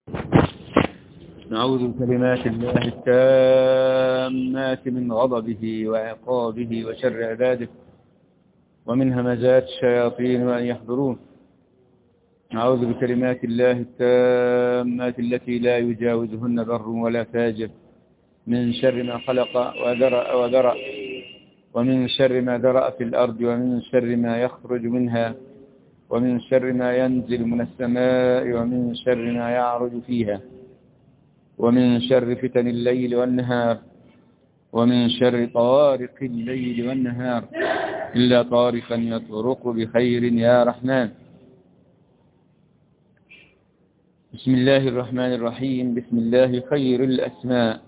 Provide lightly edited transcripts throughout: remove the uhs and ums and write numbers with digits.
نعوذ بكلمات الله التامات من غضبه وعقابه وشر عباده ومن همزات الشياطين وأن يحضرون. نعوذ بكلمات الله التامات التي لا يجاوزهن بر ولا فاجر من شر ما خلق وذرأ ومن شر ما ذرأ في الأرض ومن شر ما يخرج منها ومن شر ما ينزل من السماء ومن شر ما يعرج فيها ومن شر فتن الليل والنهار ومن شر طارق الليل والنهار إلا طارقا يطرق بخير يا رحمن. بسم الله الرحمن الرحيم. بسم الله خير الأسماء.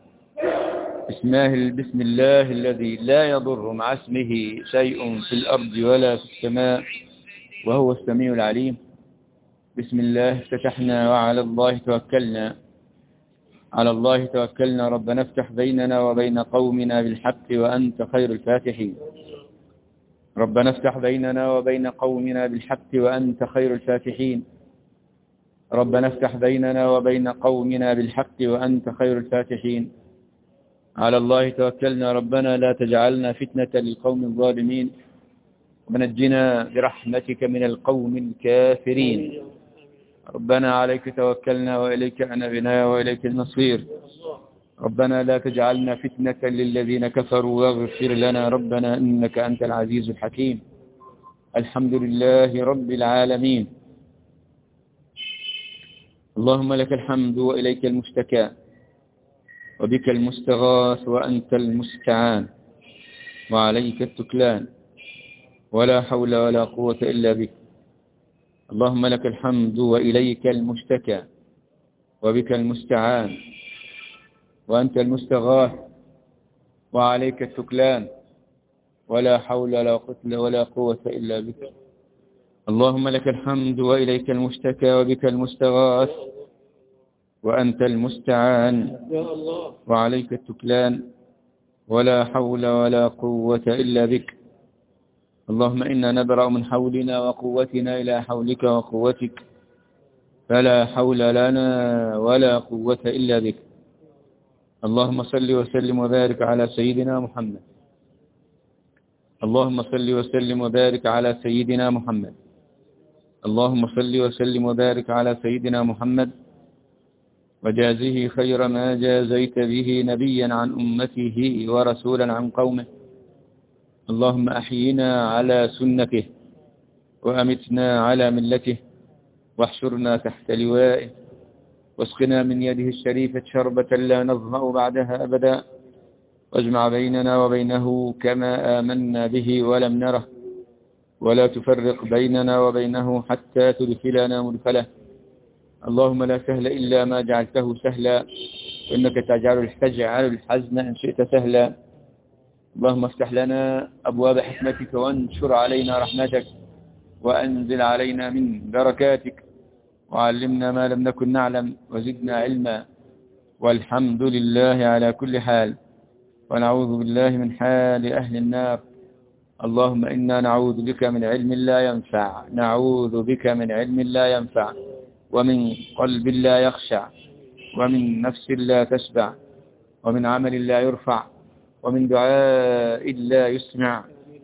بسم الله الذي لا يضر مع اسمه شيء في الأرض ولا في السماء وهو السميع العليم. بسم الله افتتحنا وعلى الله توكلنا. على الله توكلنا. ربنا افتح بيننا وبين قومنا بالحق وأنت خير الفاتحين. ربنا افتح بيننا وبين قومنا بالحق وأنت خير الفاتحين. ربنا افتح بيننا وبين قومنا بالحق وأنت خير الفاتحين. على الله توكلنا. ربنا لا تجعلنا فتنة للقوم الظالمين ونجنا برحمتك من القوم الكافرين. ربنا عليك توكلنا وإليك أنبنا وإليك المصير. ربنا لا تجعلنا فتنة للذين كفروا واغفر لنا ربنا إنك أنت العزيز الحكيم. الحمد لله رب العالمين. اللهم لك الحمد وإليك المشتكى وبك المستغاث وأنت المستعان وعليك التكلان ولا حول ولا قوة إلا بك. اللهم لك الحمد وإليك المشتكى وبك المستعان وأنت المستغاث وعليك التكلان ولا حول ولا قوة إلا بك. اللهم لك الحمد وإليك المشتكى وبك المستغاث وأنت المستعان وعليك التكلان ولا حول ولا قوة إلا بك. اللهم إنا نبرأ من حولنا وقوتنا إلى حولك وقوتك فلا حول لنا ولا قوة إلا بك. اللهم صل وسلم وبارك على سيدنا محمد. اللهم صل وسلم وبارك على سيدنا محمد. اللهم صل وسلم وبارك على سيدنا محمد وجازه خير ما جازيت به نبيا عن أمته ورسولا عن قومه. اللهم أحينا على سنته وأمتنا على ملته واحشرنا تحت لوائه واسقنا من يده الشريفة شربة لا نظمأ بعدها أبدا واجمع بيننا وبينه كما آمنا به ولم نره ولا تفرق بيننا وبينه حتى تدخلنا مدخله. اللهم لا سهل إلا ما جعلته سهلا وإنك تجعل الحزن إن شئت سهلا. اللهم افتح لنا أبواب حكمتك وانشر علينا رحمتك وأنزل علينا من بركاتك وعلمنا ما لم نكن نعلم وزدنا علما والحمد لله على كل حال ونعوذ بالله من حال أهل النار. اللهم إنا نعوذ بك من علم لا ينفع. نعوذ بك من علم لا ينفع ومن قلب لا يخشع ومن نفس لا تشبع ومن عمل لا يرفع ومن دعاء لا يسمع.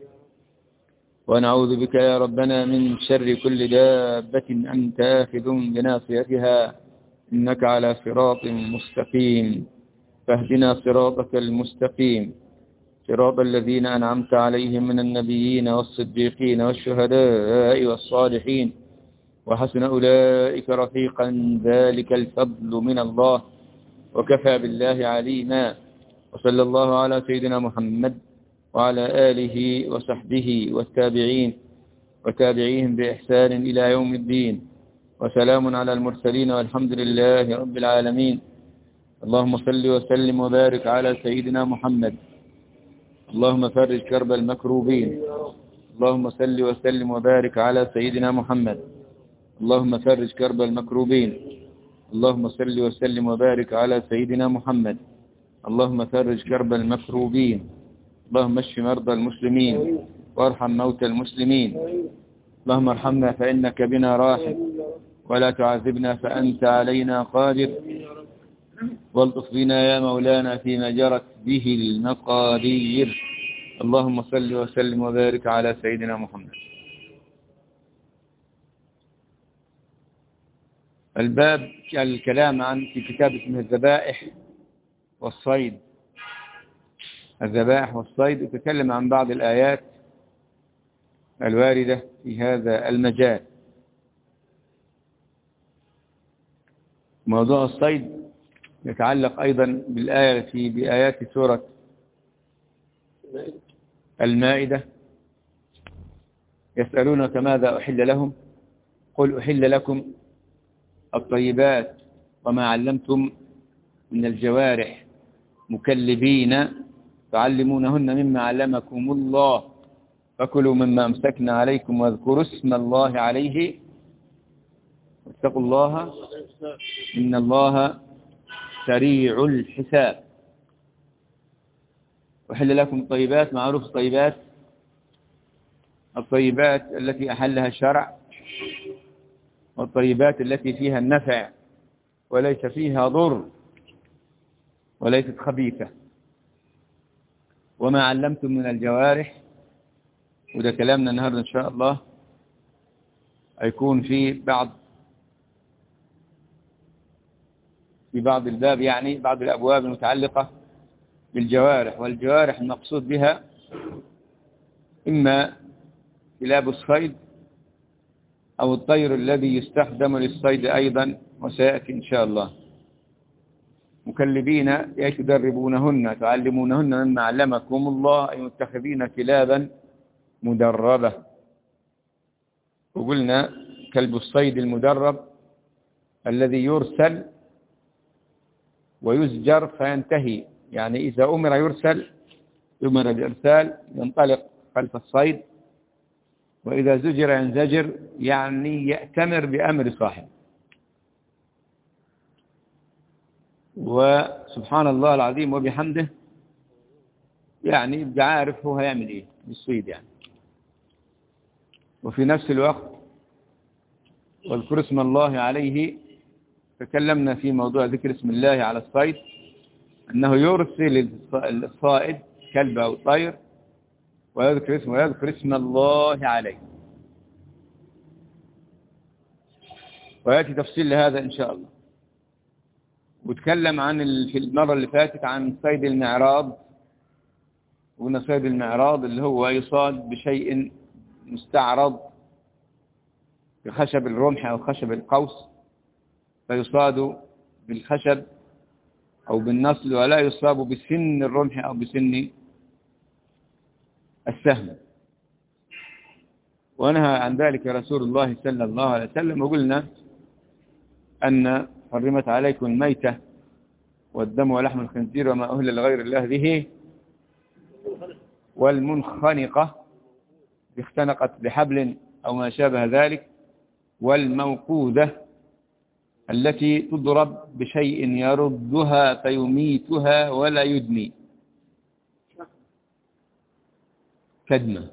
ونعوذ بك يا ربنا من شر كل دابة أنت آخذ بناصيتها إنك على صراط مستقيم. فاهدنا صراطك المستقيم صراط الذين أنعمت عليهم من النبيين والصديقين والشهداء والصالحين وحسن أولئك رفيقا. ذلك الفضل من الله وكفى بالله عليما. وصلى الله على سيدنا محمد وعلى آله وصحبه والتابعين وتابعيهم بإحسان إلى يوم الدين وسلام على المرسلين والحمد لله رب العالمين. اللهم صل وسلم وبارك على سيدنا محمد. اللهم فرج كرب المكروبين. اللهم صل وسلم وبارك على سيدنا محمد. اللهم فرج كرب المكروبين. اللهم صل وسلم وبارك على سيدنا محمد. اللهم فرج كرب المكروبين. اللهم اشف مرضى المسلمين وارحم موتى المسلمين. اللهم ارحمنا فإنك بنا راحم ولا تعذبنا فأنت علينا قادر، والطف بنا يا مولانا فيما جرت به المقادير. اللهم صل وسلم وبارك على سيدنا محمد. الباب الكلام عن في كتاب اسمه الذبائح والصيد. الذبائح والصيد يتكلم عن بعض الآيات الواردة في هذا المجال. موضوع الصيد يتعلق أيضا بآيات سورة المائدة. يسألونك ماذا أحل لهم قل أحل لكم الطيبات وما علمتم من الجوارح مكلبين تعلمونهن مما علمكم الله فكلوا مما أمسكنا عليكم واذكروا اسم الله عليه واتقوا الله إن الله سريع الحساب. أحل لكم الطيبات. معروف الطيبات التي أحلها الشرع، والطيبات التي فيها النفع وليس فيها ضر وليست خبيثة. وما علمتم من الجوارح، وده كلامنا النهاردة إن شاء الله هيكون في بعض الباب، يعني بعض الأبواب المتعلقة بالجوارح. والجوارح المقصود بها إما كلاب الصيد أو الطير الذي يستخدم للصيد أيضا، وسيأتي إن شاء الله. مكلبين أي تدربونهن تعلمونهن مما علمكم الله، أي متخذين كلابا مدربة. وقلنا كلب الصيد المدرب الذي يرسل ويزجر فينتهي، يعني إذا أمر بإرسال ينطلق خلف الصيد، وإذا زجر ينزجر، يعني يأتمر بأمر صاحب. وسبحان الله العظيم وبحمده، يعني يبقى عارف هو هيعمل إيه بالصيد يعني. وفي نفس الوقت واذكر اسم الله عليه. تكلمنا في موضوع ذكر اسم الله على الصيد، أنه يرسل الصائد كلب أو طير ويذكر اسم الله عليه، ويأتي تفصيل لهذا إن شاء الله. وتكلم في المرة اللي فاتت عن صيد المعراض. وقلنا صيد المعراض اللي هو يصاد بشيء مستعرض بخشب الرمح أو خشب القوس، فيصاد بالخشب أو بالنصل، ولا يصاب بسن الرمح أو بسن السهم. ونهى عن ذلك رسول الله صلى الله عليه وسلم. وقلنا أن حرمت عليكم الميتة والدم ولحم الخنزير وما أهل لغير الله به، والمنخنقة اختنقت بحبل أو ما شابه ذلك، والموقوذة التي تضرب بشيء يردها فيميتها ولا يدمي كدمة،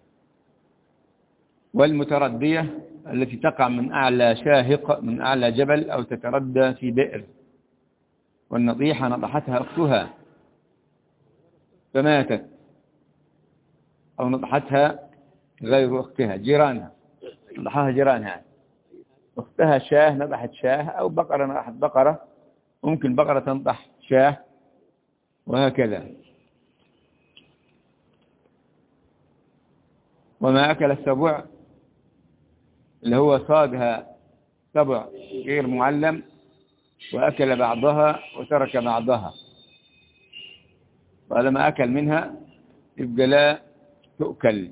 والمتردية التي تقع من أعلى شاهق من أعلى جبل أو تتردى في بئر، والنطيحة نطحتها أختها فماتت، أو نطحتها غير أختها جيرانها، نطحها جيرانها، أختها شاه نطحت شاه، أو بقرة نطحت بقرة، ممكن بقرة تنطح شاه، وهكذا. وما أكل السبع اللي هو صادها سبع غير معلم وأكل بعضها وترك بعضها، ولما أكل منها يبقى لا تؤكل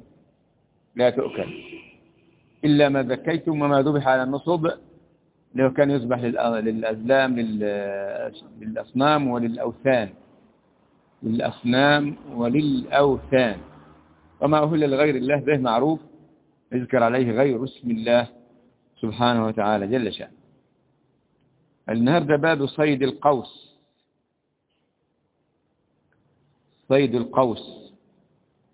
إلا ما ذكيتم وما ذبح على النصب، اللي هو كان يذبح للأزلام للأصنام وللأوثان. وما أهل لغير الله به معروف، يذكر عليه غير اسم الله سبحانه وتعالى جل شأنه. النهارده باب صيد القوس. صيد القوس.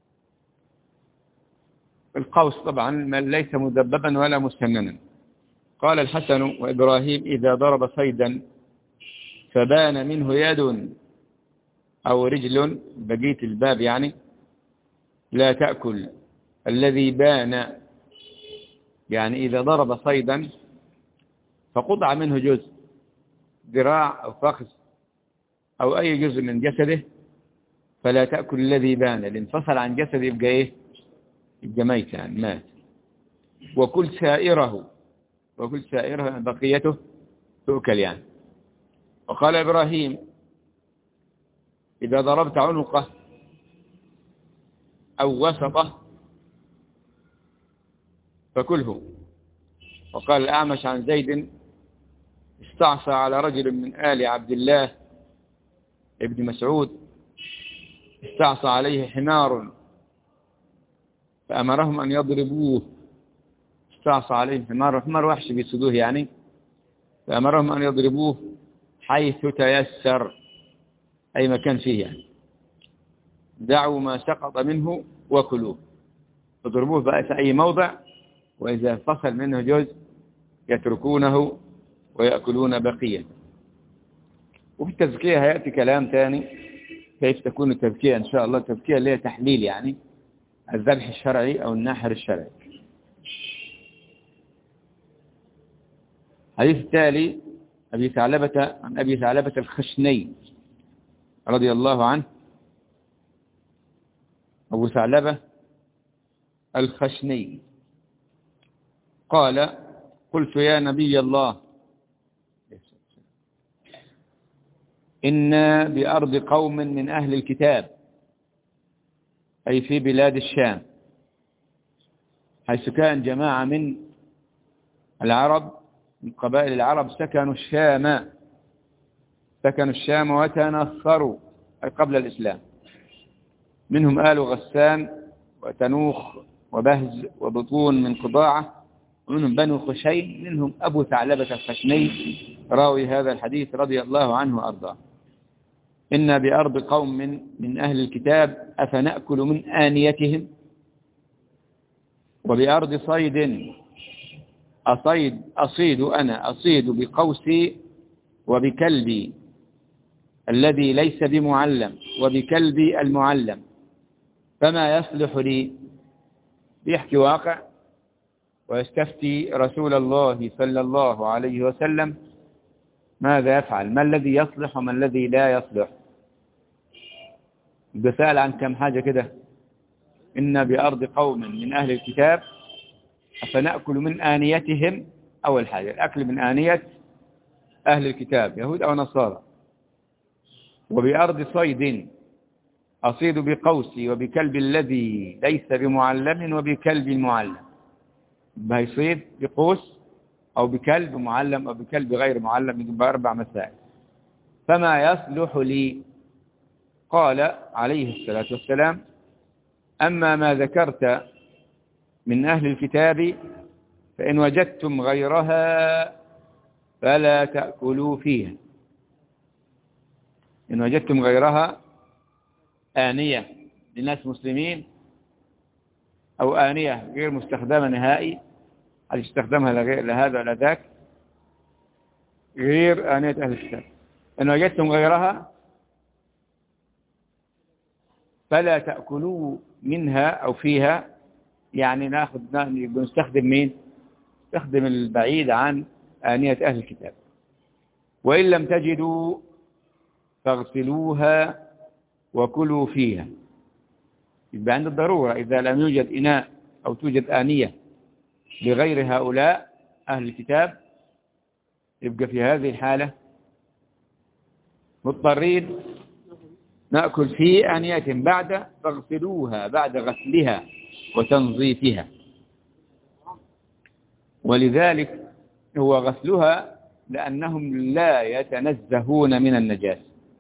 القوس طبعا ما ليس مدببا ولا مسننا، قال الحسن وإبراهيم إذا ضرب صيدا فبان منه يد أو رجل، بقية الباب يعني، لا تأكل الذي بان، يعني إذا ضرب صيدا فقطع منه جزء، ذراع أو فخذ أو أي جزء من جسده، فلا تأكل الذي بان، الانفصل عن جسده يبقى إيه؟ يبقى ميت يعني مات. وكل سائره بقيته تؤكل يعني. وقال إبراهيم إذا ضربت عنقه أو وسطه فكله. وقال الأعمش عن زيد استعصى على رجل من آل عبد الله ابن مسعود، استعصى عليه حمار فأمرهم أن يضربوه. استعصى عليه حمار وحش بيسدوه يعني، فأمرهم أن يضربوه حيث تيسر، أي مكان فيه يعني. دعوا ما سقط منه وكلوه، يضربوه بقى في أي موضع، وإذا فصل منه جزء يتركونه ويأكلون بقية. وفي التزكية هيأتي كلام ثاني كيف تكون التزكية إن شاء الله. التزكية اللي هي تحليل يعني الذبح الشرعي أو الناحر الشرعي. حديث التالي عن أبي ثعلبة الخشني رضي الله عنه. أبو ثعلبة الخشني قال قلت يا نبي الله إنا بأرض قوم من أهل الكتاب، أي في بلاد الشام، حيث كان جماعة من العرب من قبائل العرب سكنوا الشام وتنصروا، أي قبل الإسلام. منهم آل غسان وتنوخ وبهز وبطون من قضاعة، ومنهم بنو خشيم، منهم أبو ثعلبة الخشني راوي هذا الحديث رضي الله عنه وأرضاه. إن بأرض قوم من أهل الكتاب أفنأكل من آنيتهم. وبأرض صيد أصيد بقوسي وبكلبي الذي ليس بمعلم وبكلبي المعلم، فما يصلح لي. بيحكي واقع ويستفتي رسول الله صلى الله عليه وسلم ماذا يفعل، ما الذي يصلح وما الذي لا يصلح. بسأل عن كم حاجة كده. إن بأرض قوم من أهل الكتاب أفنأكل من آنيتهم. أول حاجة الأكل من آنية أهل الكتاب يهود أو نصارى. وبأرض صيد أصيد بقوسي وبكلب الذي ليس بمعلم وبكلب المعلم. بيصيد بقوس أو بكلب معلم أو بكلب غير معلم، يبقى 4 مسائل. فما يصلح لي. قال عليه الصلاة والسلام أما ما ذكرت من أهل الكتاب فإن وجدتم غيرها فلا تأكلوا فيها. إن وجدتم غيرها آنية لناس مسلمين أو آنية غير مستخدمة نهائي، هل يستخدمها لهذا ولا ذاك، غير آنية أهل الكتاب. إن وجدتم غيرها فلا تأكلوا منها أو فيها، يعني نستخدم مين؟ نستخدم البعيد عن آنية أهل الكتاب. وإن لم تجدوا فاغسلوها وكلوا فيها. يبقى عند الضرورة إذا لم يوجد إناء أو توجد آنية لغير هؤلاء أهل الكتاب، يبقى في هذه الحالة مضطرين نأكل في آنيتهم فاغسلوها بعد غسلها وتنظيفها. ولذلك هو غسلها لأنهم لا يتنزهون من النجاسة،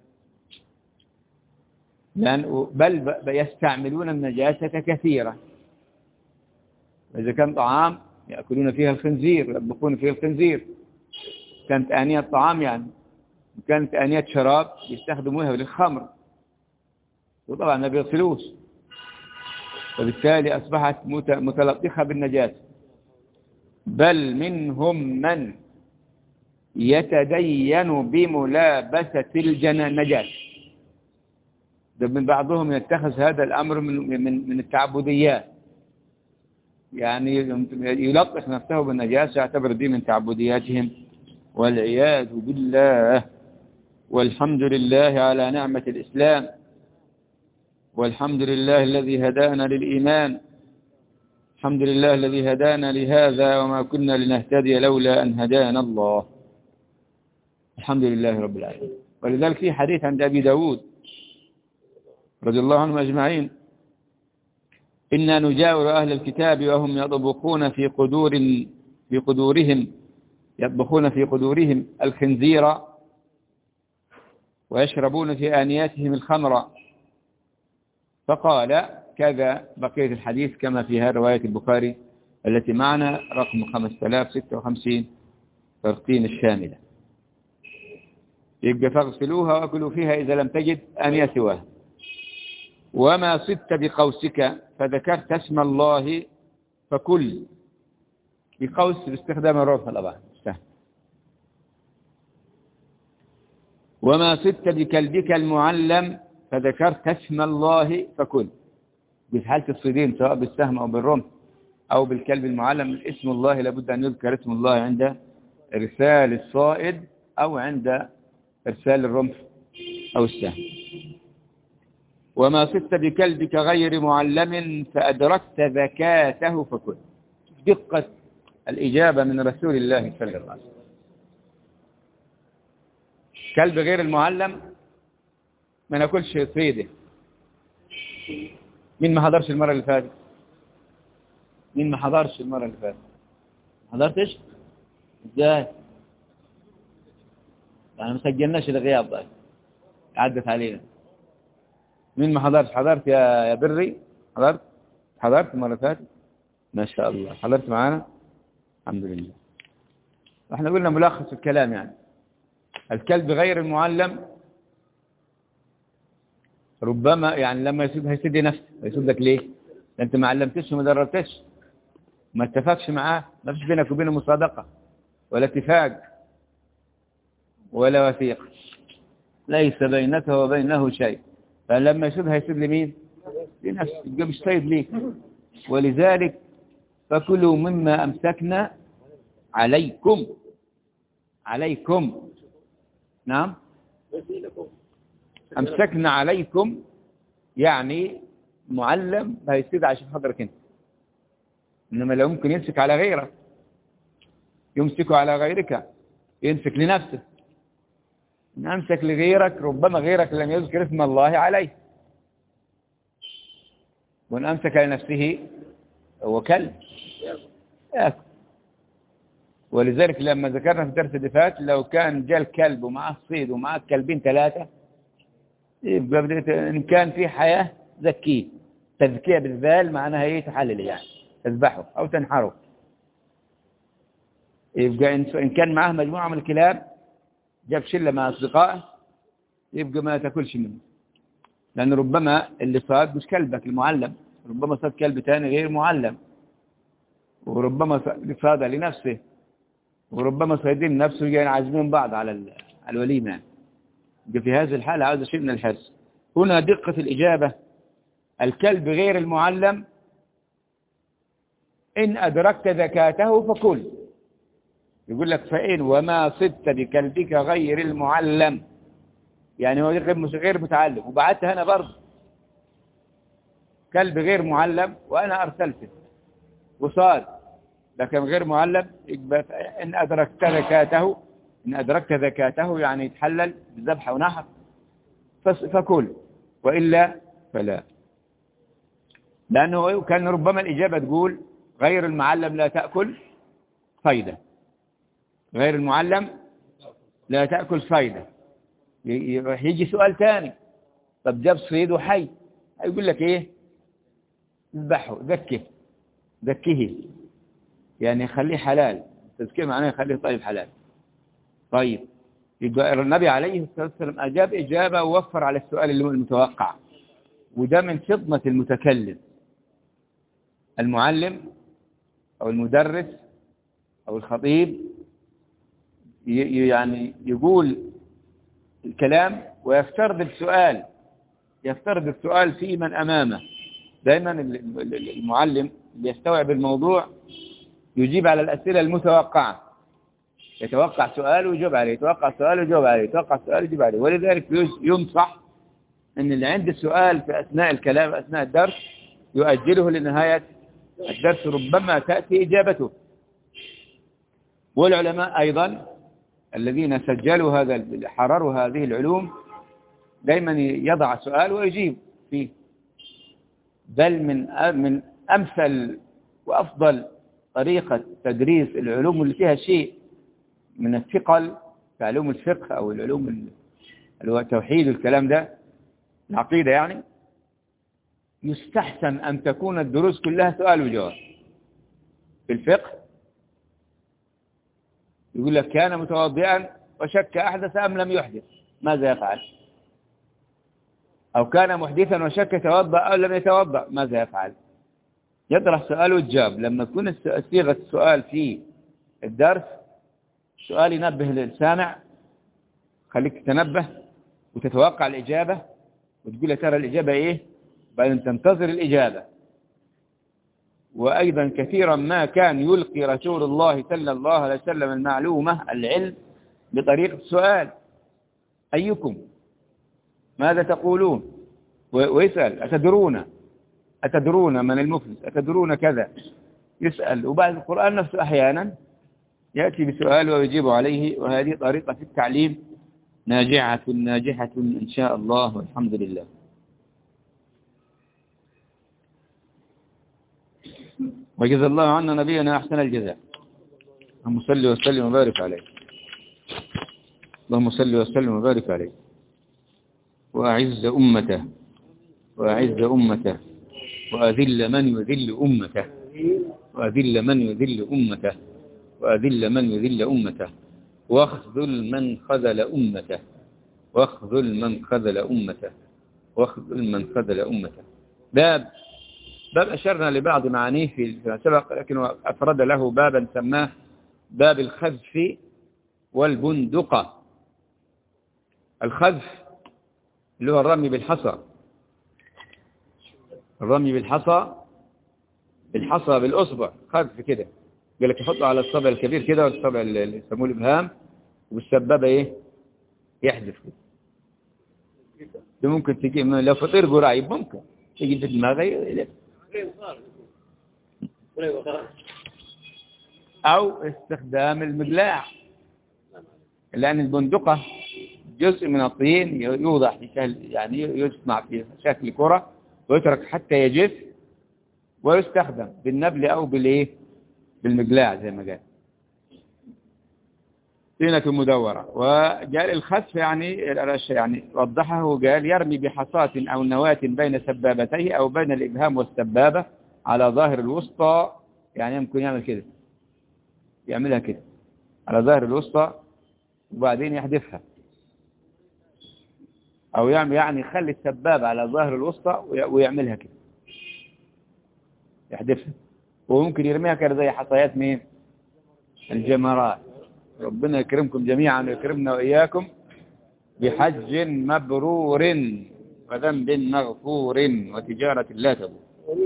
بل يستعملون النجاسة كثيرا. إذا كان طعام يأكلون فيها الخنزير، يطبخون فيها الخنزير، كانت آنية طعام يعني، كانت آنية شراب يستخدموها للخمر، وطبعا ما بيغسلوش، وبالتالي أصبحت متلطخة بالنجاسة. بل منهم من يتدين بملابسة النجاسة. ده من بعضهم يتخذ هذا الأمر من التعبديات، يعني يلطخ نفسه بالنجاسة، يعتبر دي من تعبدياتهم والعياذ بالله. والحمد لله على نعمة الإسلام، والحمد لله الذي هدانا للإيمان، الحمد لله الذي هدانا لهذا وما كنا لنهتدي لولا أن هدانا الله. الحمد لله رب العالمين. ولذلك في حديث عند أبي داود رضي الله عنهم أجمعين: إنا نجاور أهل الكتاب وهم يطبخون في قدورهم الخنزير ويشربون في آنياتهم الخمر. فقال كذا بقية الحديث كما فيها رواية البخاري التي معنا رقم 5056 ترقيم الشاملة. يبقى فاغسلوها وأكلوا فيها إذا لم تجد آنية سواها. وما صدت بقوسك فذكرت اسم الله فكل. بقوس باستخدام الرفع طبعا. وما صدت بكلبك المعلم فذكرت اسم الله فكل. في حالة الصيدين سواء بالسهم أو بالرمح أو بالكلب المعلم، اسم الله لابد أن يذكر اسم الله عند إرسال الصائد أو عند إرسال الرمح أو السهم. وما صدت بكلبك غير معلم فأدركت ذكاته فكل. دقة الإجابة من رسول الله صلى الله عليه وسلم. كلب غير المعلم ما ناكلش صيده. مين ما حضرش المرة اللي فاتت؟ مين ما حضرش المرة اللي فاتت؟ حضرتش؟ ازاي؟ يعني ما سجلناش الغياب ده، عدت علينا. مين ما حضرش؟ حضرت يا بري؟ حضرت المرة اللي فاتت؟ ما شاء الله حضرت معانا؟ الحمد لله. احنا قلنا ملخص الكلام، يعني الكلب غير المعلم ربما يعني لما يسيب هيسد نفسه. يسد لك ليه؟ انت ما علمتش وما دربتش، ما اتفقش معاه، ما فيش بينك وبينه مصادقه ولا اتفاق ولا وثيقه، ليس بينك وبينه شيء. فلما يسد هيسد لمين؟ لنفسه، يبقى مش سيد ليك. ولذلك فكلوا مما امسكنا عليكم نعم أمسكنا عليكم، يعني معلم هيسيد عشان حضرك انت. إنما لو ممكن يمسك على غيرك، يمسكه على غيرك، يمسك لنفسه. إن أمسك لغيرك ربما غيرك لم يذكر اسم الله عليه، وإن أمسك لنفسه هو كلب يأكل. ولذلك لما ذكرنا في الدرس اللي فات لو كان جاء الكلب ومعه الصيد ومعه كلبين 3 يبقى إن كان في حياة زكيه. تزكية بالذال معناها ايه؟ تحلل، يعني تذبحه أو تنحره. يبقى إن كان معه مجموعة من الكلاب، جاب شلة مع أصدقائه، يبقى ما تاكلش منه، لأن ربما اللي صاد مش كلبك المعلم، ربما صاد كلب تاني غير معلم، وربما صاد لنفسه، وربما صيدين نفسه جايين عازمين بعض على الوليمة. في هذه الحالة عاوز شيء من الحرص. هنا دقة الإجابة: الكلب غير المعلم إن أدركت ذكاته فكل. يقول لك فإن وما صدت بكلبك غير المعلم، يعني هو غير متعلم، وبعتها أنا برضه كلب غير معلم وأنا أرسلته وصاد، لكن غير معلم. يبقى إن أدركت ذكاته يعني يتحلل بذبح ونحر فكل، وإلا فلا. لأنه كان ربما الإجابة تقول غير المعلم لا تأكل صيدا، غير المعلم لا تأكل صيدا. يجي سؤال ثاني: طب جاب صيد وحي، هيقول لك إيه؟ اذبحه، ذكيه، يعني خليه حلال. تذكيه معناه يخليه طيب حلال. طيب، يبقى النبي عليه الصلاة والسلام أجاب إجابة ووفر على السؤال المتوقع، وده من فطنة المتكلم. المعلم أو المدرس أو الخطيب يعني يقول الكلام ويفترض السؤال، يفترض السؤال في من أمامه. دائما المعلم اللي يستوعب الموضوع يجيب على الأسئلة المتوقعة، يتوقع سؤال ويجاوب عليه، يتوقع سؤال ويجاوب عليه، يتوقع سؤال ويجاوب عليه. ولذلك ينصح أن اللي عنده سؤال في أثناء الكلام أثناء الدرس يؤجله لنهاية الدرس، ربما تأتي إجابته. والعلماء أيضا الذين سجلوا حرروا هذه العلوم دائما يضع سؤال ويجيب فيه. بل من أمثل وأفضل طريقة تدريس العلوم اللي فيها شيء من الثقل كعلوم الفقه أو العلوم اللي هو التوحيد والكلام ده، العقيدة يعني، يستحسن أن تكون الدروس كلها سؤال وجواب. في الفقه يقول لك كان متوضئا وشك أحدث أم لم يحدث، ماذا يفعل؟ أو كان محدثا وشك توضأ أو لم يتوضأ، ماذا يفعل؟ يطرح سؤال وجاب. لما تكون صيغة السؤال في الدرس سؤال ينبه للسامع، خليك تتنبه وتتوقع الإجابة وتقول له ترى الإجابة إيه، بعدين تنتظر الإجابة. وأيضا كثيرا ما كان يلقي رسول الله صلى الله عليه وسلم المعلومة العلم بطريقة السؤال: أيكم ماذا تقولون؟ ويسأل: أتدرون من المفلس؟ أتدرون كذا؟ يسأل. وبعد القرآن نفسه أحيانا يأتي بسؤال ويجيب عليه. وهذه طريقة في التعليم ناجحة إن شاء الله، والحمد لله. وجزا الله عنا نبينا أحسن الجزاء. اللهم صل وسلم وبارك عليه. اللهم صل وسلم وبارك عليه. وأعز أمته وأذل من يذل أمته، وأذل من يذل أمته، وأذل من يذل أمته، واخذل من خذل أمته، واخذل من خذل أمته، واخذل من خذل أمته. باب أشرنا لبعض معانيه في سبق، لكن أفرد له بابا سماه باب الخذف والبندقة. الخذف اللي هو الرمي بالحصى، الرمي بالحصى بالأصبع، خذف كده. قال لك يحطه على الصبع الكبير كده والصبع اللي يسموه الإبهام، والسبابة إيه يحذف كده. ده ممكن تجي لو فطير قريب ممكن تجي في دماغي، أو استخدام المقلاع، لأن البندقة جزء من الطين يوضع في شكل، يعني يصنع في شكل كرة ويترك حتى يجف، ويستخدم بالنبل أو بالمقلاع زي ما قال. طينة مدورة. وقال الخسف يعني وضحه وقال يرمي بحصاة أو نواة بين سبابتيه أو بين الإبهام والسبابة على ظاهر الوسطى. يعني يمكن يعمل كده، يعملها كده على ظاهر الوسطى وبعدين يحذفها، أو يعني يخلي السبابة على ظاهر الوسطى ويعملها كده يحذفها. وممكن يرميها كده زي حصيات مين؟ الجمرات. ربنا يكرمكم جميعا ويكرمنا وإياكم بحج مبرور وذنب مغفور وتجارة لا تبور.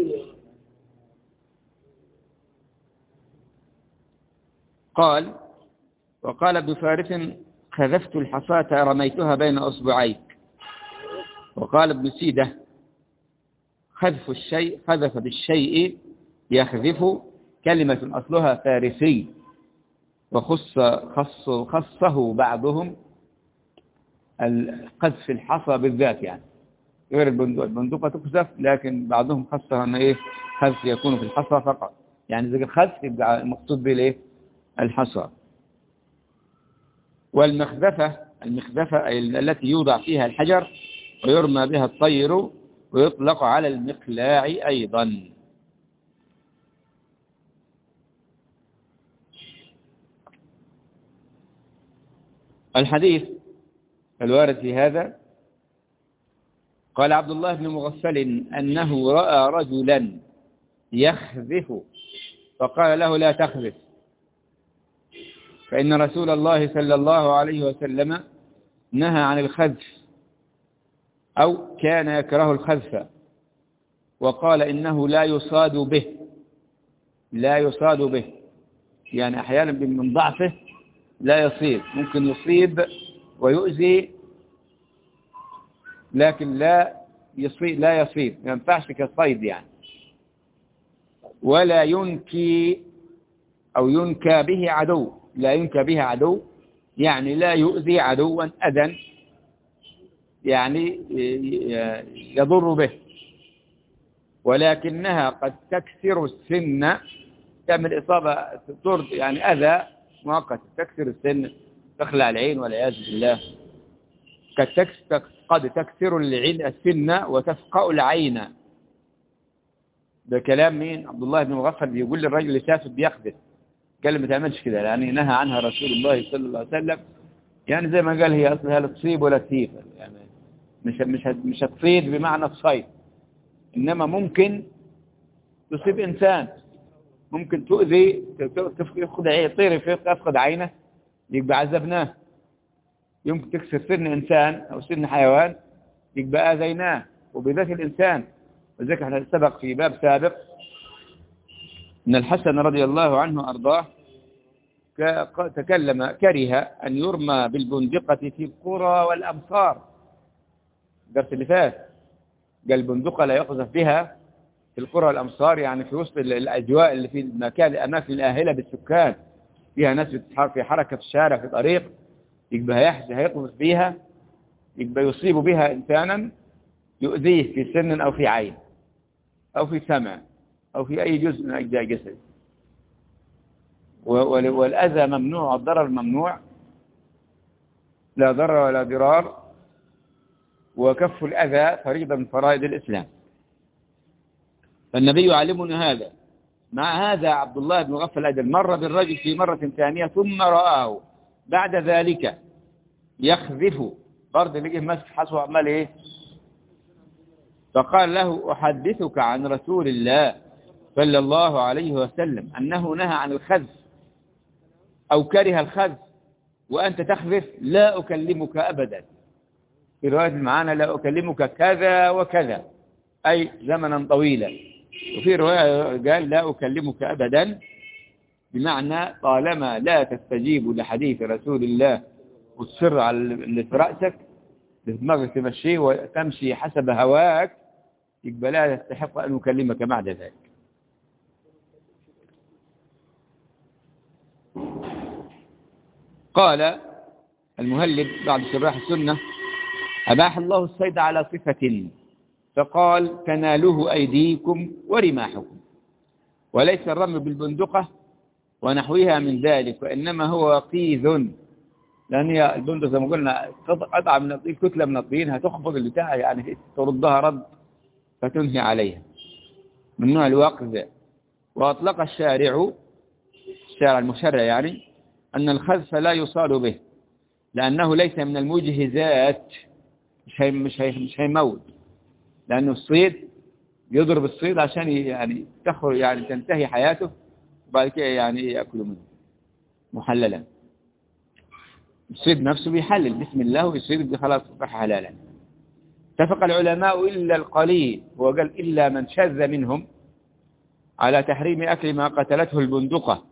قال: وقال ابن فارس: خذفت الحصاة رميتها بين أصبعيك. وقال ابن سيدة: خذف الشيء، خذف بالشيء يخذف، كلمة أصلها فارسي، وخصه بعضهم القذف الحصى بالذات، يعني غير البندقة تقذف، لكن بعضهم خصها أن خذف يكون في الحصى فقط. يعني زي الخذف يبقى المقصود به الحصى. والمخذفة، المخذفة التي يوضع فيها الحجر ويرمى بها الطير، ويطلق على المقلاع أيضا. الحديث الوارد في هذا: قال عبد الله بن مغفل أنه رأى رجلا يخذف فقال له: لا تخذف، فإن رسول الله صلى الله عليه وسلم نهى عن الخذف أو كان يكره الخذف، وقال إنه لا يصاد به، لا يصاد به، يعني أحيانا من ضعفه لا يصيب، ممكن يصيب ويؤذي لكن لا يصيب، لا يصيب، ما ينفعش كالصيد يعني. ولا ينكي أو ينكى به عدو، لا ينكى به عدو يعني لا يؤذي عدوا أذى يعني يضر به، ولكنها قد تكسر السن، تعمل إصابة يعني أذى مؤقت، تكسر السن، تخلع العين والعياذ بالله. قد تكسر السن وتفقأ العين. ده كلام مين؟ عبد الله بن مغفل بيقول للرجل اللي سافد بيقذف، قال ما تعملش كده، يعني نهى عنها رسول الله صلى الله عليه وسلم. يعني زي ما قال هي أصلها لا تصيب ولا تسيب، يعني مش هتصيد بمعنى الصيد، إنما ممكن تصيب إنسان، ممكن تؤذي، تفقد طير يفقد عينه يبقى عذبناه، يمكن تكسر سن إنسان أو سن حيوان يبقى آذيناه، وبذات الإنسان. وذلك احنا سبق في باب سابق أن الحسن رضي الله عنه أرضاه تكلم، كره أن يرمى بالبندقة في القرى والأمصار. الدرس اللي فات قال البندقة لا يقذف بها في القرى والأمصار، يعني في وسط الأجواء اللي في المكان، الأماكن الآهلة بالسكان، فيها ناس في حركة في الشارع في طريق، يبقى هيقذف بها، يبقى يصيب بها إنسانا يؤذيه في سن أو في عين أو في سمع أو في أي جزء من أجزاء جسد. والأذى ممنوع، الضرر ممنوع، لا ضرر ولا ضرار، وكف الأذى فريضة من فرائض الإسلام. فالنبي يعلمنا هذا. مع هذا عبد الله بن مغفل أيضا مر بالرجل في مرة ثانية ثم رآه بعد ذلك يخذف، برضه لقيه ماسك حصوه عمال ايه، فقال له أحدثك عن رسول الله صلى الله عليه وسلم أنه نهى عن الخذف أو كره الخذف وأنت تخذف؟ لا أكلمك أبدا. في رواية معانا لا أكلمك كذا وكذا، أي زمنا طويلا. وفي رواية قال لا أكلمك أبدا، بمعنى طالما لا تستجيب لحديث رسول الله وتصر على اللي في رأسك، دماغك تمشيه وتمشي حسب هواك، يبقى لا يستحق أن أكلمك بعد ذلك. قال المهلب بعد شراح السنة: أباح الله الصيد على صفة، فقال: تناله أيديكم ورماحكم، وليس الرمي بالبندقة ونحوها من ذلك، وإنما هو وقيذ، لأن هي البندقة زي ما قلنا قطعة من الطين، كتلة من الطين هتخفض البتاع، يعني تردها رد فتنهي عليها، من نوع الوقذ. وأطلق الشارع المشرع يعني أن الخذف لا يصاد به، لأنه ليس من المجهزات، مش هيموت، لأنه الصيد يضرب الصيد عشان يعني تخرج، يعني تنتهي حياته، وبعد كده يعني يأكل منه محللا. الصيد نفسه بيحلل بسم الله ويصيد خلاص صبح حلالا. اتفق العلماء إلا القليل، هو قال إلا من شذ منهم، على تحريم أكل ما قتلته البندقة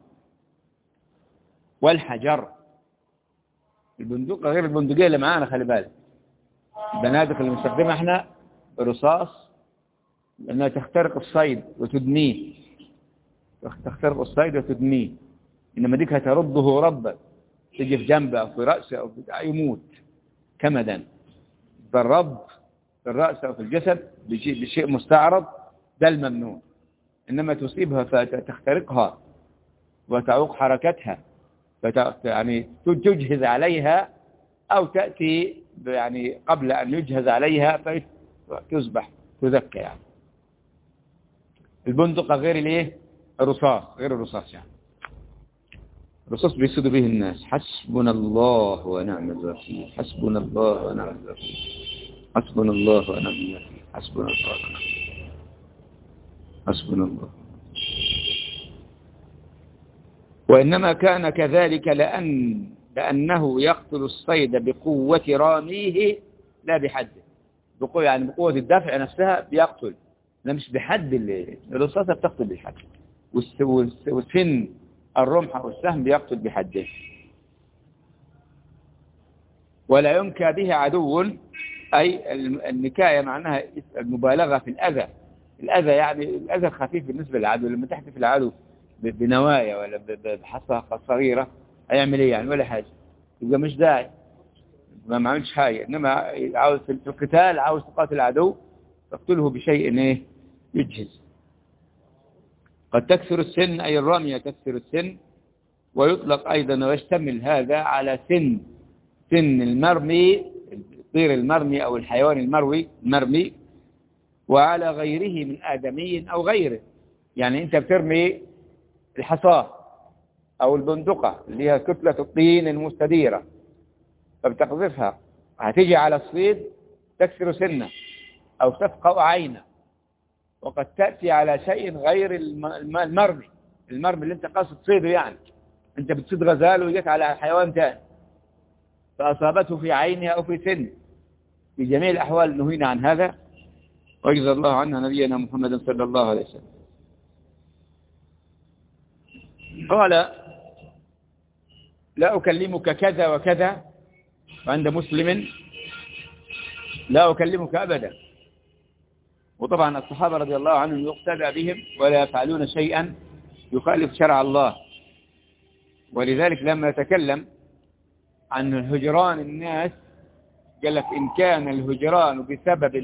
والحجر. البندقة غير البندقية اللي معانا، خلي بالك، البنادق اللي بنستخدمها احنا رصاص، لأنها تخترق الصيد وتدنيه، تخترق الصيد وتدنيه، إنما ديك هترده ربا، تجي في جنبه أو في رأسه أو في يموت كمدا. بالرب في الرأس أو في الجسد بشيء مستعرض، ده الممنوع. إنما تصيبها فتخترقها وتعوق حركتها، يعني تجهز عليها أو تأتي يعني قبل أن يجهز عليها فتذبح تذكى. يعني البندقة غير الايه، الرصاص، غير الرصاص، يعني الرصاص بيصيد به الناس. حسبنا الله ونعم الوكيل، حسبنا الله ونعم الوكيل، حسبنا الله ونعم الوكيل، حسبنا الله ونعم الوكيل، حسبنا الله. وإنما كان كذلك لأنه يقتل الصيد بقوة راميه لا بحده. بقوة يعني بقوة الدفع نفسها بيقتل، لا مش بحد. الرصاصة بتقتل بالحد، والسن الرمح أو السهم بيقتل بحده. ولا ينكى به عدو، أي النكاية معناها المبالغة في الأذى. الأذى يعني الأذى الخفيف بالنسبة للعدو. لما تحتف العدو بنوايا ولا بحصة صغيرة هيعمل ايه يعني؟ ولا حاجة، يبقى مش داعي، ما عملش حاجة. إنما عاوز في القتال، عاوز تقاتل العدو تقتله بشيء ايه يجهز. قد تكسر السن، أي الرمية تكسر السن. ويطلق أيضا ويشتمل هذا على سن المرمي، الطير المرمي أو الحيوان المرمي، وعلى غيره من آدمي أو غيره. يعني أنت بترمي الحصاة أو البندقة اللي هي كتلة الطين المستديرة، فبتقذفها، هتيجي على الصيد تكسر سنه أو تفقأ عينه. وقد تأتي على شيء غير المرمي اللي أنت قاصد تصيده. يعني أنت بتصيد غزال وجيت على حيوان ثاني فأصابته في عينها أو في سنه. في جميع الأحوال نهينا عن هذا، وجزا الله عنا نبينا محمد صلى الله عليه وسلم. قال: لا أكلمك كذا وكذا، وعند مسلم لا أكلمك أبدا. وطبعا الصحابة رضي الله عنهم يقتدى بهم ولا يفعلون شيئا يخالف شرع الله. ولذلك لما يتكلم عن الهجران الناس قال لك: إن كان الهجران بسبب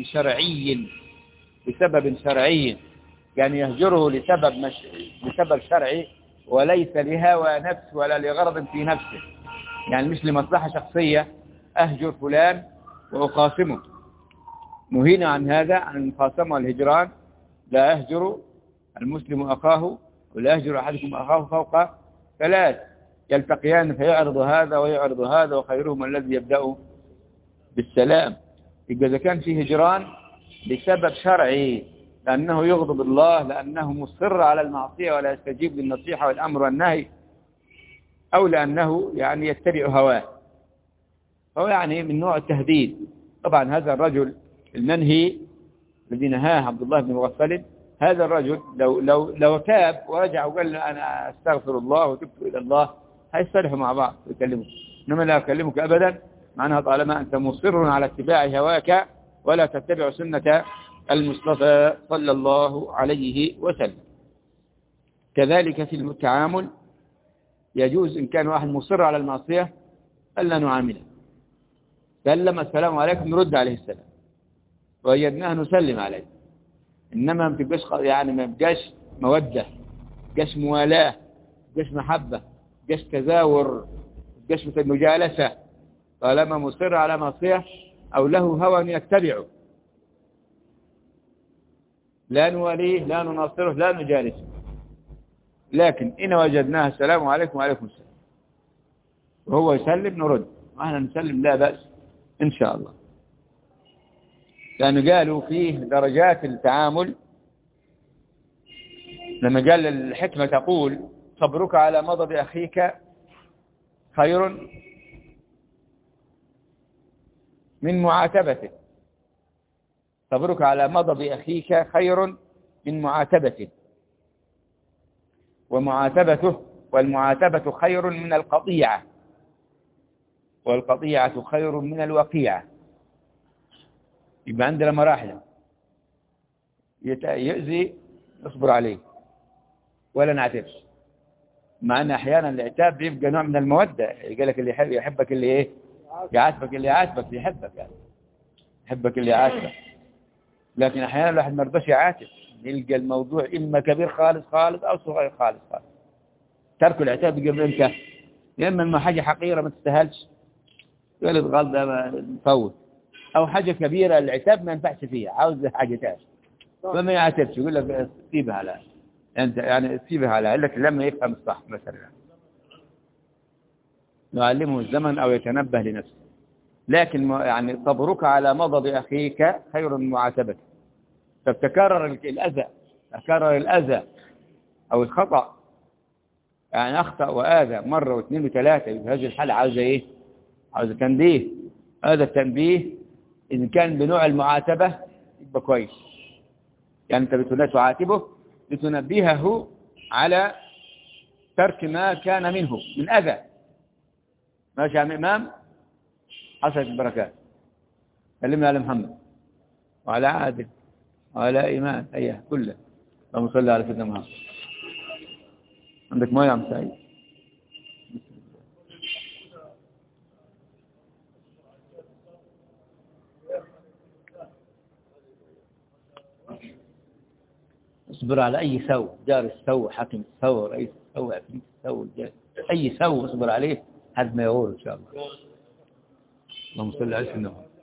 شرعي، يعني يهجره لسبب شرعي وليس لهوى نفس ولا لغرض في نفسه، يعني مش لمصلحة شخصية أهجر فلان وأخاصمه. نهينا عن هذا، عن المخاصمة والهجران. لا يهجر المسلم أخاه، ولا يهجر أحدكم أخاه فوق 3 يلتقيان فيعرض هذا ويعرض هذا، وخيرهم الذي يبدأ بالسلام. إذا كان فيه هجران بسبب شرعي، لأنه يغضب الله، لأنه مصر على المعصية ولا يستجيب للنصيحة والأمر والنهي، أو لأنه يعني يتبع هواه، فهو يعني من نوع التهديد. طبعا هذا الرجل المنهي الذي نهاه عبد الله بن مغفل، هذا الرجل لو تاب ورجع وقال: أنا أستغفر الله وتبت إلى الله، هيصطلحوا مع بعض ويكلموا. إنما لا أكلمك أبدا معناها طالما أنت مصر على اتباع هواك ولا تتبع سنة المصطفى صلى الله عليه وسلم. كذلك في التعامل يجوز إن كان واحد مصر على المعصية ألا نعامله. سلم السلام عليكم نرد عليه السلام، وجدناه نسلم عليه. إنما ما تبقاش يعني ما يبقاش مودة، ما يبقاش موالاة، ما يبقاش محبة، ما يبقاش تزاور، ما يبقاش مجالسة. طالما مصر على معصية أو له هوى يتبعه، لا نواليه، لا نناصره، لا نجالسه. لكن إن وجدناه السلام عليكم وعليكم السلام وهو يسلم نرد، وإحنا نسلم لا بأس إن شاء الله. لأنه قالوا فيه درجات التعامل. لما قال الحكمة تقول: صبرك على مضض أخيك خير من معاتبته. صبرك على مضض أخيك خير من معاتبته، والمعاتبة خير من القطيعة، والقطيعة خير من الوقيعة. يبقى عندنا مراحل. يؤذي اصبر عليه ولا نعتبش، مع أن أحيانا العتاب بيبقى نوع من المودة. يقول لك: اللي يحبك اللي إيه يعاتبك، اللي يعاتبك يحبك، يعني يحبك اللي يعاتبك. لكن أحيانا الواحد ما يرضاش يعاتب، يلقى الموضوع إما كبير خالص أو صغير خالص. ترك العتاب قبل انت، يا إما إنه حاجة حقيرة ما تستاهلش يقول غلط ده نفوت، أو حاجة كبيرة العتاب ما ينفعش فيها، عاوز حاجة تانية فما يعتبش، يقول لك سيبها على أنت، يعني سيبها على لك لما يفهم الصح مثلا، نعلمه الزمن أو يتنبه لنفسه. لكن يعني صبرك على مضض أخيك خير من معاتبته. فبتكرر الأذى، تكرر الأذى أو الخطأ يعني أخطأ وآذى مرة واثنين وثلاثة، في هذه الحالة عاوزة إيه؟ عاوزة تنبيه. هذا التنبيه إن كان بنوع المعاتبة يبقى كويس، يعني أنت بتعاتبه لتنبهه على ترك ما كان منه من أذى. ماشي يا عم إمام؟ حصلت البركات. كلمنا على محمد وعلى عادل وعلى إيمان أيه كله. اللهم صل على سيدنا محمد. عندك ما يا عم سعيد؟ اصبر على أي سو، جار السو، حاكم السو، رئيس السو، عفريت السو، أي سو اصبر عليه حد ما يغور إن شاء الله. اللهم صل على سيدنا محمد.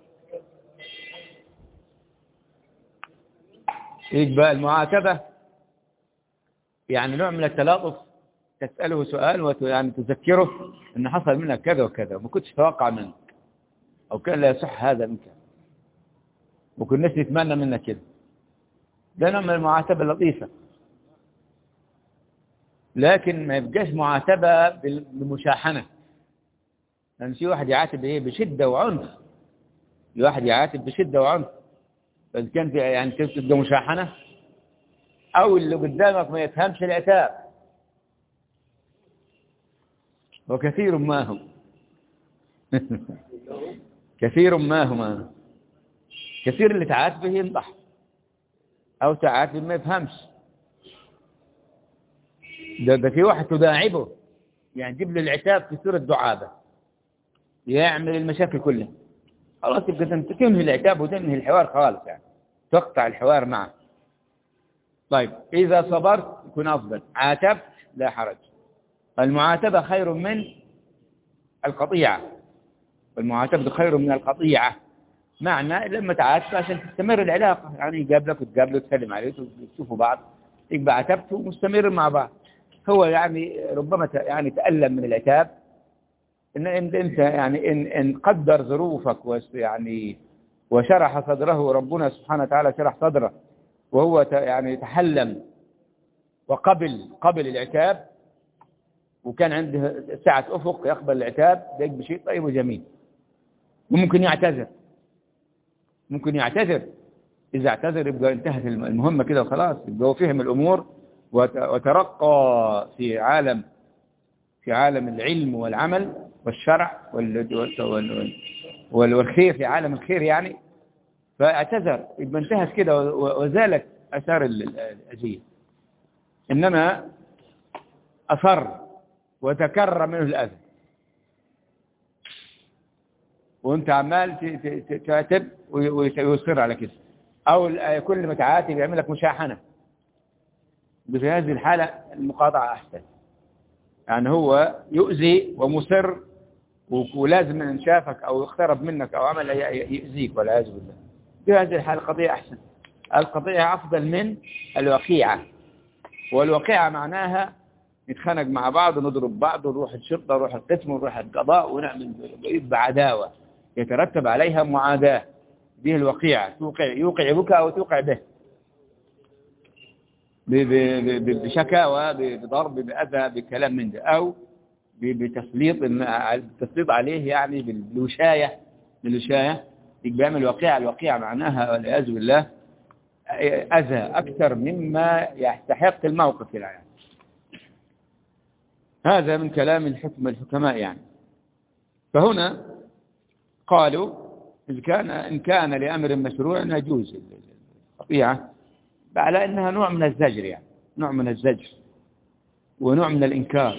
يبقى المعاتبة يعني نوع من التلاطف، تسأله سؤال يعني تذكره أن حصل منك كذا وكذا وما كنتش توقع منك، أو كان لا يصح هذا منك، وكل الناس يتمنى منك كده. ده نوع من المعاتبة اللطيفة، لكن ما يبقاش معاتبة بمشاحنة. لأن في واحد يعاتب إيه بشدة وعنف، في واحد يعاتب بشدة وعنف، فإذا كان في يعني تبقى مشاحنة، أو اللي قدامك ما يفهمش العتاب. وكثير ما هم كثير ما هم كثير اللي تعاتبه ينضح، أو تعاتب ما يفهمش. ده في واحد تداعبه، يعني جيب له العتاب في سورة دعابة يعمل المشاكل كلها. خلاص تبقى تنهي العتاب وتنهي الحوار خالص، يعني تقطع الحوار معه. طيب إذا صبرت يكون أفضل، عاتبت لا حرج. المعاتبة خير من القطيعة، والمعاتبة خير من القطيعة. معنى لما تعاتب عشان تستمر العلاقة، يعني يقابلك وتقابله وتسلم عليه وتشوفوا بعض، يبقى عاتبتوا مستمر مع بعض. هو يعني ربما يعني تألم من العتاب، إن أنت يعني إن قدر ظروفك يعني وشرح صدره، ربنا سبحانه وتعالى شرح صدره وهو يعني تحلم وقبل العتاب، وكان عنده سعة أفق يقبل العتاب، ده بشيء طيب وجميل. وممكن يعتذر، إذا اعتذر يبقى انتهت المهمة كده وخلاص، يبقى هو فهم الأمور وترقى في عالم العلم والعمل والشرع والخير، في عالم الخير يعني. فاعتذر يبقى انتهت كده وزالت أثار الأذية. إنما أصر وتكرر منه الأذى، وانت عمال تعتب ويصر على كده، أو كل ما تعاتب يعمل لك مشاحنة. في هذه الحالة المقاطعة أحسن، يعني هو يؤذي ومصر، ولازم ان شافك أو اقترب منك أو عمل يؤذيك والعياذ بالله. في هذه الحالة القضية أحسن، القضية أفضل من الوقيعة. والوقيعة معناها نتخانق مع بعض ونضرب بعض ونروح الشرطة ونروح القسم ونروح القضاء ونعمل بعداوة يترتب عليها معاداة. دي الوقيعة، يوقع بك أو توقع به بشكاوى، بضرب، بأذى، بكلام من ده، أو بتسليط عليه يعني بالوشاية. يبقى يعمل الوقيعة معناها والعياذ بالله أذى أكثر مما يستحق الموقف يعني. هذا من كلام الحكماء يعني. فهنا قالوا إن كان لأمر مشروع يجوز القطيعة، على أنها نوع من الزجر، يعني نوع من الزجر ونوع من الإنكار.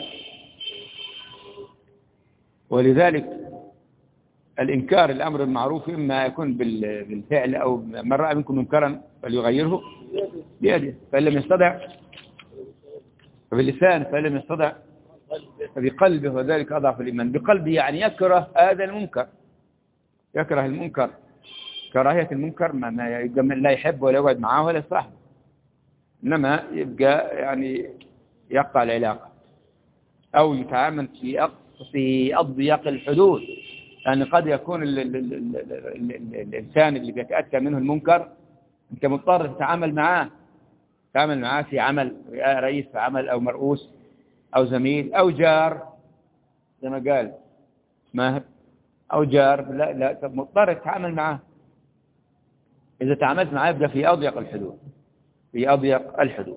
ولذلك الإنكار الأمر المعروف إما يكون بالفعل، أو من رأى منكم منكرا فليغيره بيده، فإن لم يستطع فباللسان، فإن لم يستطع فبقلبه، وذلك أضعف الإيمان. بقلبه يعني يكره هذا المنكر، يكره المنكر، كراهية المنكر، ما لا يحب ولا يقعد معه ولا صاحبه، إنما يبقى يعني يقطع العلاقة أو يتعامل في أضيق الحدود. يعني قد يكون الإنسان اللي بيتأتى منه المنكر أنت مضطر تتعامل معاه في عمل، رئيس في عمل أو مرؤوس، أو زميل أو جار زي ما قال ماهر، أو جار، لا مضطر تتعامل معه. إذا تعاملت معه يبقى في أضيق الحدود، في أضيق الحدود.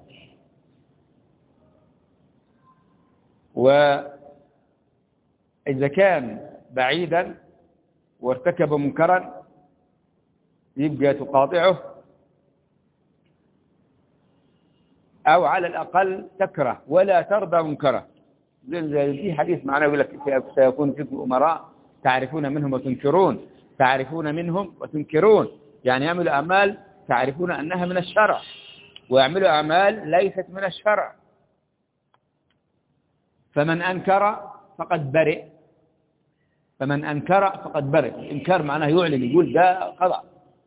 وإذا كان بعيدا وارتكب منكرا يبقى تقاطعه، أو على الأقل تكره ولا ترضى منكره. في حديث معنا يقول لك سيكون فيكم أمراء تعرفون منهم وتنكرون، تعرفون منهم وتنكرون، يعني يعملوا أعمال تعرفون أنها من الشرع ويعملوا أعمال ليست من الشرع. فمن أنكر فقد برئ، فمن أنكر فقد برئ. إنكار معناه يعلن، يقول ده خطأ.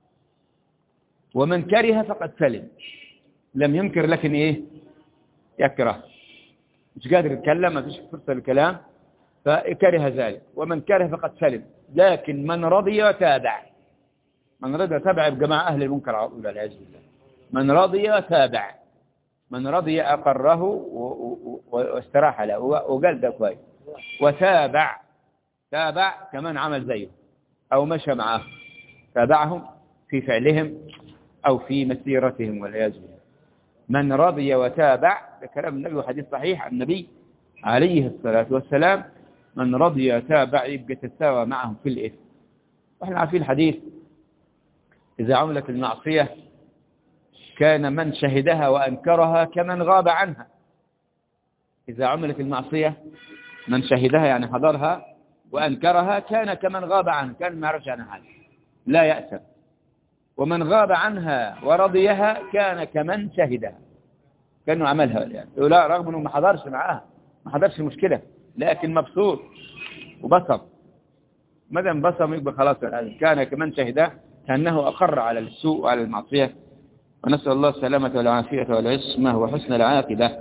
ومن كره فقد سلم، لم ينكر لكن إيه يكره، مش قادر يتكلم، ما فيش فرصة للكلام فكره ذلك. ومن كره فقد سلم. لكن من رضي وتابع، من رضي وتابع يبقى مع أهل المنكر على طول والعياذ بالله. من رضي وتابع، من رضي أقره واستراح له وقال ده كويس، وتابع، تابع كمان عمل زيه أو مشى معه، تابعهم في فعلهم أو في مسيرتهم والعياذ بالله. من رضي وتابع، ده كلام النبي وحديث صحيح عن النبي عليه الصلاة والسلام، من رضي وتابع يبقى تساوى معهم في الإثم. وإحنا عارفين الحديث إذا عملت المعصية كان من شهدها وأنكرها كمن غاب عنها. إذا عملت المعصية من شهدها يعني حضرها وأنكرها كان كمن غاب عنها، كان ما يعرفش عنها حاجة، لا يأثم. ومن غاب عنها ورضيها كان كمن شهدها، كأنه عملها يعني. لا، رغم أنه ما حضرش معاها، ما حضرش المشكلة، لكن مبسوط وبصم. ماذا انبصم يبقى خلاص كان كمن شهده، كأنه أقر على السوء وعلى المعصية. ونسأل الله السلامة والعافية والعصمة وحسن العاقبة.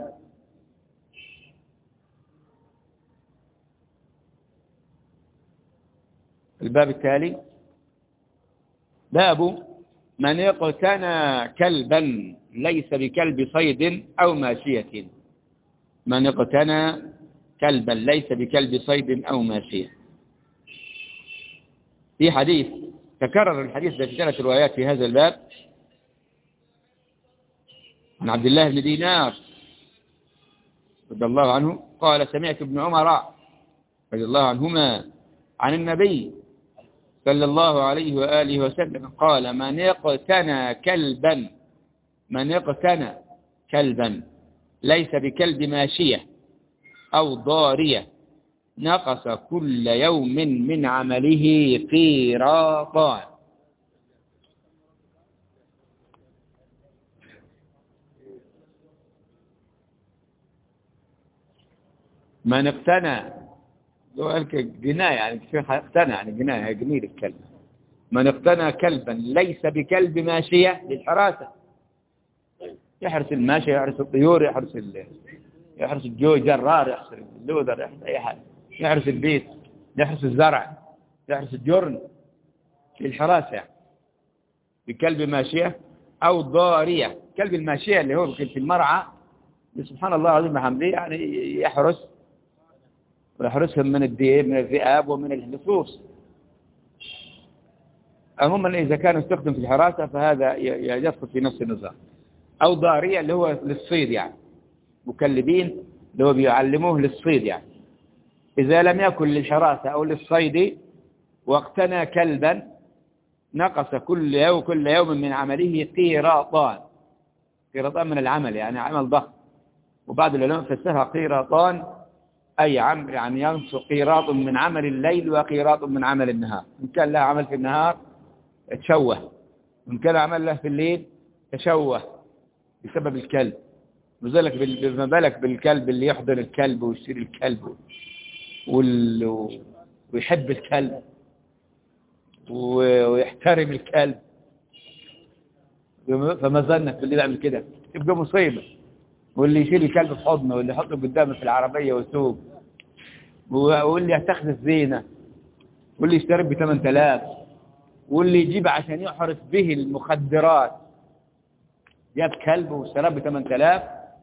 الباب التالي باب من اقتنى كلبا ليس بكلب صيد أو ماشية. من اقتنى كلبا ليس بكلب صيد أو ماشية. في حديث تكرر الحديث ده في 3 روايات في هذا الباب، عن عبد الله بن دينار رضي الله عنه قال سمعت ابن عمر رضي الله عنهما عن النبي صلى الله عليه وآله وسلم قال من اقتنى كلبا، من اقتنى كلبا ليس بكلب ماشية أو ضارية نقص كل يوم من عمله قيراطان. من اقتنى جناية يعني اقتنى يعني جناية جميل الكلب. من اقتنى كلبا ليس بكلب ماشية للحراسة، يحرس الماشية، يحرس الطيور، يحرس الجوي، جرار، يحرس اللودر، يحرس أي حاجة، يحرس البيت، يحرس الزرع، يحرس الجرن للحراسة يعني. بكلب ماشية أو ضارية. كلب الماشية اللي هو في المرعى سبحان الله العظيم بحمده يعني يحرس ويحرسهم من الذئاب ومن اللصوص. عموما إذا كان يستخدم في الحراسة فهذا يدخل في نفس النظام. أو ضارية اللي هو للصيد يعني، مكلبين اللي هو بيعلموه للصيد يعني. إذا لم يكن للحراسة أو للصيد واقتنى كلبا نقص كل يوم من عمله قيراطان. قيراطان من العمل يعني عمل ضخم. وبعض العلماء فسرها قيراطان أي يعني ينقص قيراط من عمل الليل وقيراط من عمل النهار. إن كان له عمل في النهار تشوه، إن كان عمل له في الليل تشوه بسبب الكلب. وذلك بما بالك بالكلب اللي يحضر الكلب ويشتري الكلب ويحب الكلب ويحترم الكلب، فما ظنك باللي يعمل كده تبقى مصيبة. واللي يشيل الكلب في حضنه، واللي يحطه قدامه في العربية ويسوق، واللي يتخذ الزينة، واللي يشتري ب 8000، واللي يجيب عشان يحرس به المخدرات، جاب كلب واشتراه ب 8000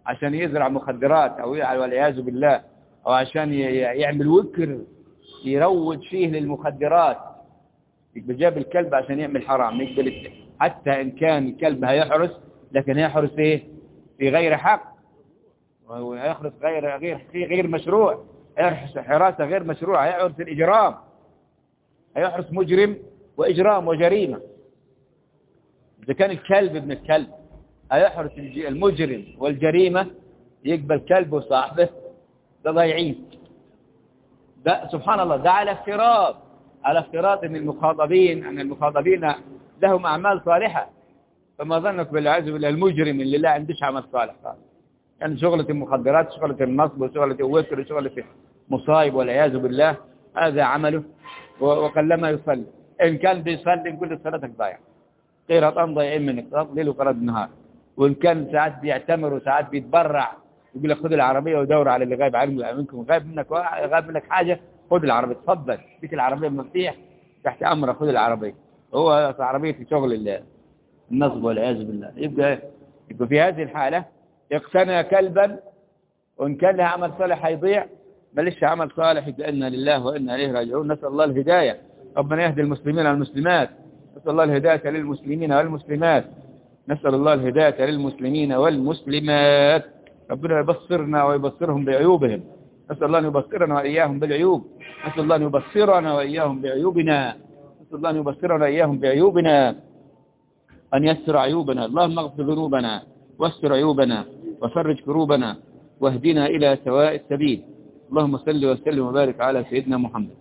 عشان يزرع مخدرات أو والعياذ بالله، أو عشان يعمل وكر يروج فيه للمخدرات، يبقى جاب الكلب عشان يعمل حرام. يقبل حتى إن كان الكلب هيحرس، لكن هيحرس إيه؟ في غير حق، ويحرس غير مشروع، يحرس حراسة غير مشروعة، يحرس الإجرام، هيحرس مجرم وإجرام وجريمة. إذا كان الكلب ابن الكلب هيحرس المجرم والجريمة، يقبل كلب وصاحبه، ده ضايعين. ده سبحان الله، ده على افتراض ان المخاطبين لهم اعمال صالحه. فما ظنك بالعياذ بالله المجرم اللي لا عندوش عمل صالح يعني شغله المخدرات، شغله النصب، وشغله الوتر، وشغله مصايب والعياذ بالله، هذا عمله. وقلما يصلي، ان كان بيصلي نقول صلاتك ضايعه، قيراطان ضايعين منك ليل وقرد النهار. وان كان ساعات بيعتمر وساعات بيتبرع، يقول لك خذ العربيه ودور على اللي غايب منكم، غايب منك حاجه، خذ العربيه، تفضل فيك العربيه مفتيح تحت امره، خذ العربيه. هو عربيه في شغل النصب والعياذ بالله. يبقى في هذه الحاله اقتنى كلبا، وان كان له عمل صالح هيضيع، ماليش عمل صالح، يبقى انا لله وانا اليه راجعون. نسال الله الهدايه، ربنا يهدي المسلمين والمسلمات، نسال الله الهدايه للمسلمين والمسلمات، نسال الله الهدايه للمسلمين والمسلمات. ربنا يبصرنا ويبصرهم بعيوبهم، نسال الله ان يبصرنا واياهم بالعيوب، نسال الله ان يبصرنا واياهم بعيوبنا، نسال الله ان يبصرنا واياهم بعيوبنا، أن يستر عيوبنا. اللهم اغفر ذنوبنا واستر عيوبنا وفرج كروبنا واهدنا إلى سواء السبيل. اللهم صل وسلم وبارك على سيدنا محمد.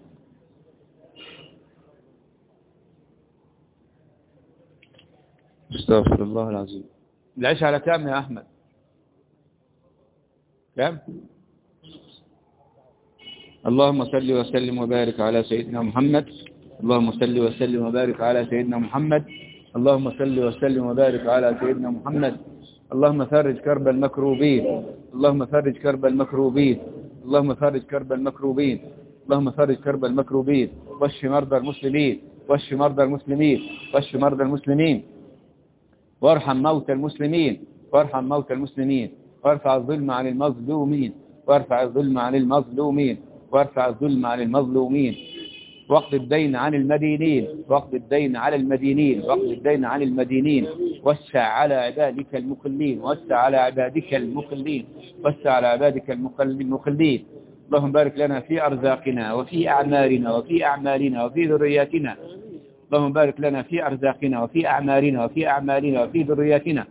استغفر الله العظيم. العشاء على كام يا أحمد؟ كام؟ اللهم صل وسلم وبارك على سيدنا محمد. اللهم صل وسلم وبارك على سيدنا محمد. اللهم صل وسلم وبارك على سيدنا محمد. اللهم فرج كرب المكروبين، اللهم فرج كرب المكروبين، اللهم فرج كرب المكروبين، اللهم فرج كرب المكروبين، واشف مرضى المسلمين، واشف مرضى المسلمين، واشف مرضى المسلمين، وارحم موتى المسلمين، وارحم موتى المسلمين، وارفع الظلم عن المظلومين، وارفع الظلم عن المظلومين، وارفع الظلم عن المظلومين، واقض الدين عن المدينين، واقض الدين على المدينين، واقض الدين عن المدينين، وسع على عبادك المقلين، وسع على عبادك المقلين، وسع على عبادك المقلين. اللهم بارك لنا في أرزاقنا وفي أعمارنا وفي أعمالنا وفي ذرياتنا. اللهم بارك لنا في أرزاقنا وفي أعمارنا وفي أعمالنا وفي ذرياتنا،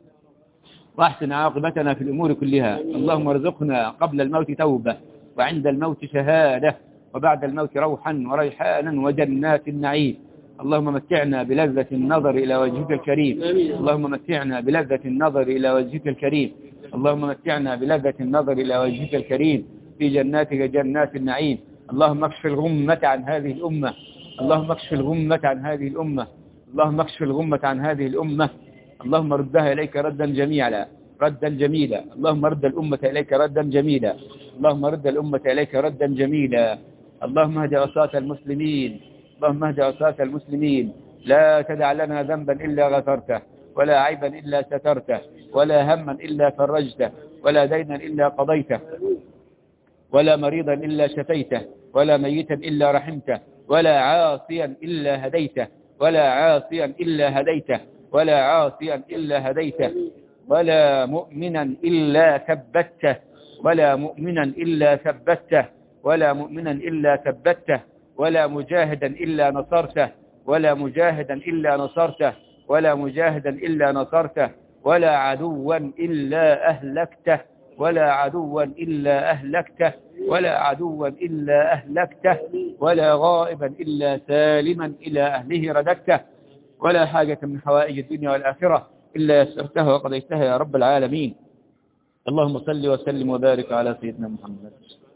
واحسن عاقبتنا في الأمور كلها. اللهم ارزقنا قبل الموت توبة، وعند الموت شهادة، وبعد الموت روحا وريحانا وجنات النعيم. اللهم متعنا بلذة النظر إلى وجهك الكريم، اللهم متعنا بلذة النظر إلى وجهك الكريم، اللهم متعنا بلذة النظر إلى وجهك الكريم في جناتك جنات النعيم. اللهم اكشف الغمة عن هذه الأمة، اللهم اكشف الغمة عن هذه الأمة، اللهم اكشف الغمة عن هذه الأمة. اللهم ردها إليك ردا جميلا، ردا جميلا. اللهم رد الأمة إليك ردا جميلا، اللهم رد الأمة إليك ردا جميلا. اللهم اهد عصاة المسلمين، اللهم اهد عصاة المسلمين. لا تدع لنا ذنبا إلا غفرته، ولا عيبا إلا سترته، ولا هما إلا فرجته، ولا دينا إلا قضيته، ولا مريضا إلا شفيته، ولا ميتا إلا رحمته، ولا عاصيا إلا هديته، ولا عاصيا إلا هديته، ولا عاصيا إلا هديته، ولا مؤمنا إلا ثبته، ولا مؤمنا إلا ثبته، ولا مؤمنا إلا ثبته، ولا مجاهدا إلا نصرته، ولا مجاهدا إلا نصرته، ولا مجاهدا إلا نصرته، ولا عدوا إلا أهلكته، ولا عدوا إلا أهلكته، ولا عدوا إلا أهلكته، ولا غائبا إلا سالما إلى أهله رددته، ولا حاجة من حوائج الدنيا والآخرة إلا يسرتها وقضيتها يا رب العالمين. اللهم صل وسلم وبارك على سيدنا محمد.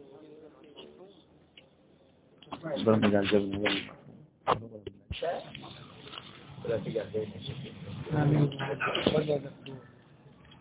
ربنا يجعل جبنا آمين.